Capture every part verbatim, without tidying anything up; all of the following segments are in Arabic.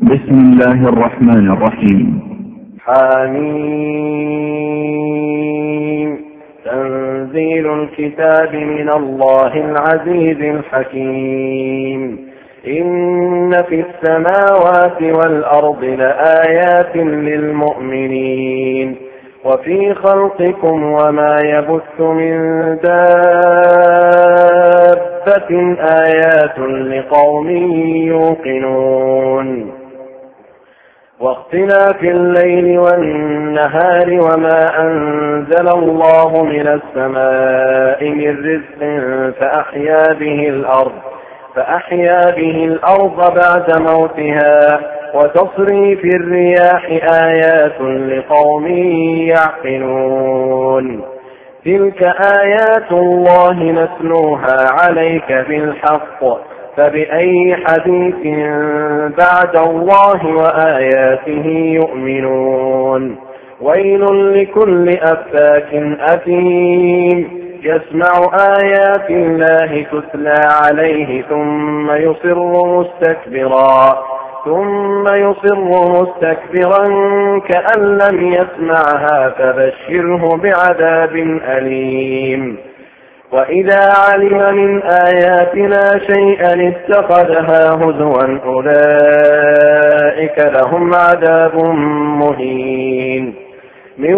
بسم الله الرحمن الرحيم. حميم. تنزيل الكتاب من الله العزيز الحكيم. إن في السماوات والأرض لآيات للمؤمنين وفي خلقكم وما يبث من دابة آيات لقوم يوقنون. واختلاف الليل والنهار وما أنزل الله من السماء من رزق فأحيا به الأرض فأحيا به الأرض بعد موتها وتصريف الرياح آيات لقوم يعقلون. تلك آيات الله نتلوها عليك بالحق فبأي حديث بعد الله وآياته يؤمنون. ويل لكل أفاك أثيم يسمع آيات الله تتلى عليه ثم يصر مستكبرا ثم يصر مستكبرا كأن لم يسمعها فبشره بعذاب أليم. وإذا علم من آياتنا شيئا اتخذها هزوا أولئك لهم عذاب مهين من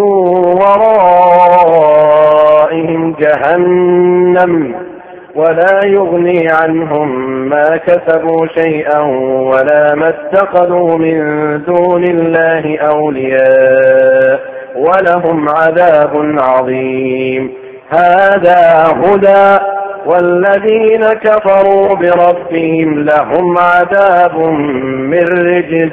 ورائهم جهنم ولا يغني عنهم ما كسبوا شيئا ولا ما اتخذوا من دون الله أولياء ولهم عذاب عظيم. هذا هدى والذين كفروا بربهم لهم عذاب من رجز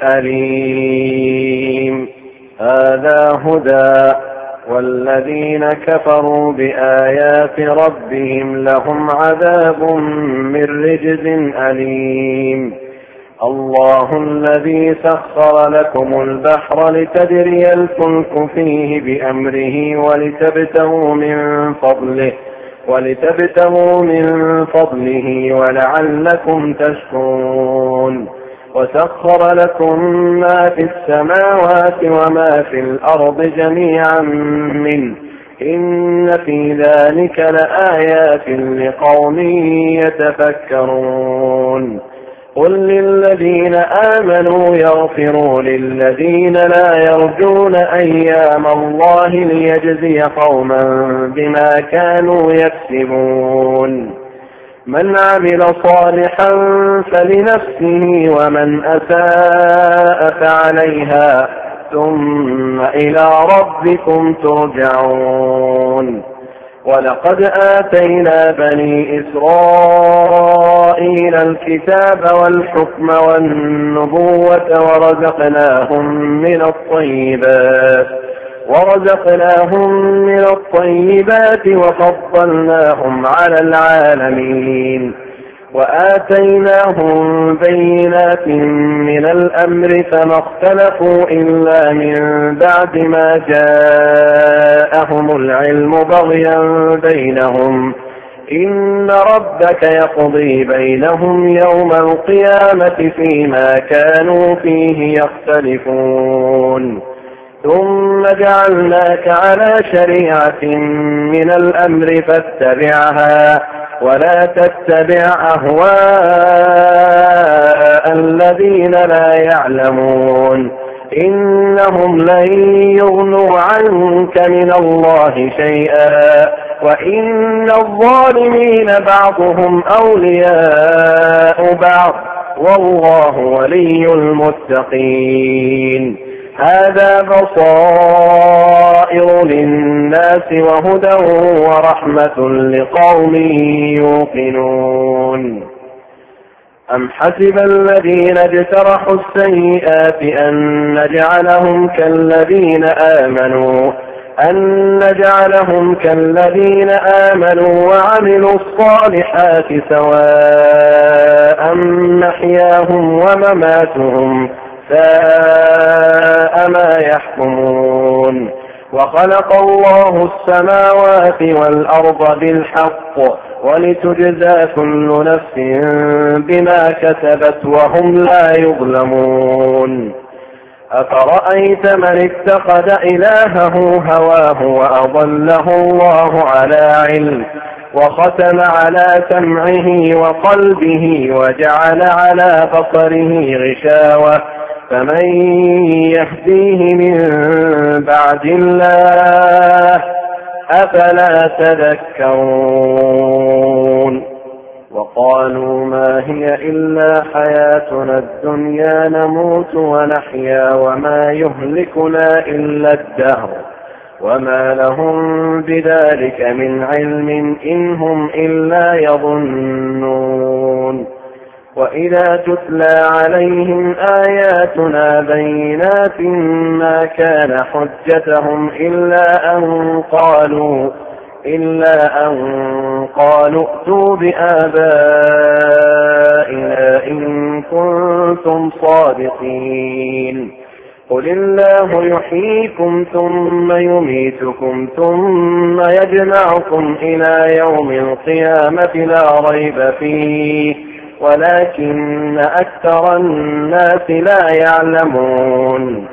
أليم. هذا هدى والذين كفروا بآيات ربهم لهم عذاب من رجز أليم. الله الذي سخر لكم البحر لتجري الفلك فيه بأمره ولتبتغوا من فضله ولتبتغوا من فضله ولعلكم تشكرون. وسخر لكم ما في السماوات وما في الأرض جميعا منه إن في ذلك لآيات لقوم يتفكرون. قل للذين آمنوا يغفروا للذين لا يرجون أيام الله ليجزي قوما بما كانوا يكسبون. من عمل صالحا فلنفسه ومن أساء فعليها ثم إلى ربكم ترجعون. ولقد آتينا بني إسرائيل الكتاب والحكم والنبوة ورزقناهم من الطيبات ورزقناهم من الطيبات وفضلناهم على العالمين. وآتيناهم بينات من الأمر فما اختلفوا إلا من بعد ما جاءهم العلم بغيا بينهم. إن ربك يقضي بينهم يوم القيامة فيما كانوا فيه يختلفون. ثم جعلناك على شريعة من الأمر فاتبعها ولا تتبع أهواء الذين لا يعلمون إنهم لن يغنوا عنك من الله شيئا وإن الظالمين بعضهم أولياء بعض والله ولي المتقين. هذا بصائر للناس وهدى ورحمة لقوم يوقنون. أم حسب الذين اجترحوا السيئات أن نجعلهم كالذين آمنوا أن نجعلهم كالذين آمنوا وعملوا الصالحات سواء محياهم ومماتهم ساء ما يحكمون. وخلق الله السماوات والأرض بالحق ولتجزى كل نفس بما كسبت وهم لا يظلمون. أفرأيت من اتخذ إلهه هواه وأضله الله على علم وختم على سمعه وقلبه وجعل على بصره غشاوة فمن يهديه من بعد الله أفلا تذكرون. وقالوا ما هي إلا حياتنا الدنيا نموت ونحيا وما يهلكنا إلا الدهر وما لهم بذلك من علم إن هم إلا يظنون. وإذا تتلى عليهم آياتنا بينات ما كان حجتهم إلا أن قالوا إلا أن قالوا ائتوا بآبائنا إن كنتم صادقين. قل الله يحييكم ثم يميتكم ثم يجمعكم إلى يوم القيامة لا ريب فيه ولكن أكثر الناس لا يعلمون.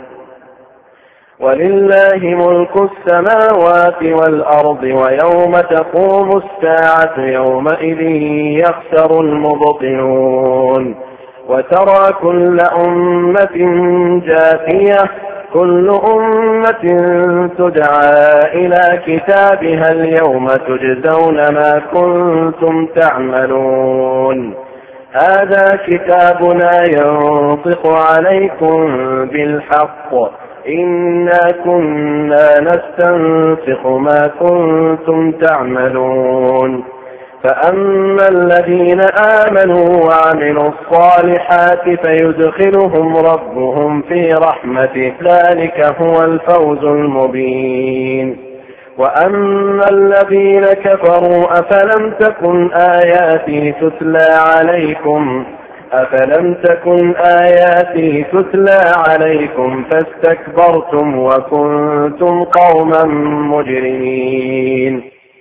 ولله ملك السماوات والأرض ويوم تقوم الساعة يومئذ يخسر المبطلون. وترى كل أمة جاثية كل أمة تدعى إلى كتابها اليوم تجزون ما كنتم تعملون. هذا كتابنا ينطق عليكم بالحق إنا كنا نستنسخ ما كنتم تعملون. فأما الذين آمنوا وعملوا الصالحات فيدخلهم ربهم في رحمته ذلك هو الفوز المبين. وأما الذين كفروا أفلم تكن آياتي تتلى عليكم أفلم تكن آياتي تتلى عليكم فاستكبرتم وكنتم قوما مجرمين.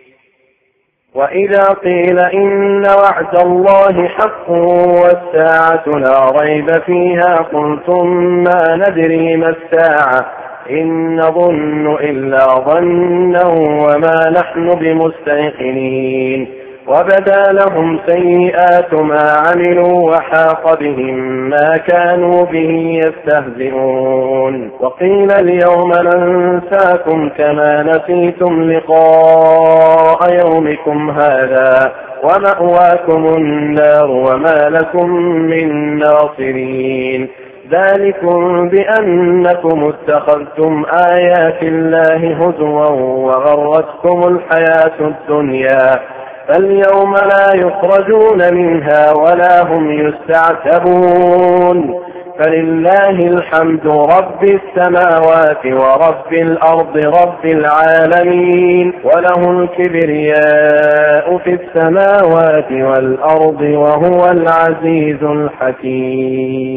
وإذا قيل إن وعد الله حق والساعة لا ريب فيها قلتم ما ندري ما الساعة إن نظن إلا ظنا وما نحن بمستيقنين. وبدا لهم سيئات ما عملوا وحاق بهم ما كانوا به يستهزئون. وقيل اليوم ننساكم كما نسيتم لقاء يومكم هذا ومأواكم النار وما لكم من ناصرين. ذلكم بأنكم اتخذتم آيات الله هزوا وغرتكم الحياة الدنيا فاليوم لا يخرجون منها ولا هم يستعتبون. فلله الحمد رب السماوات ورب الأرض رب العالمين وله الكبرياء في السماوات والأرض وهو العزيز الحكيم.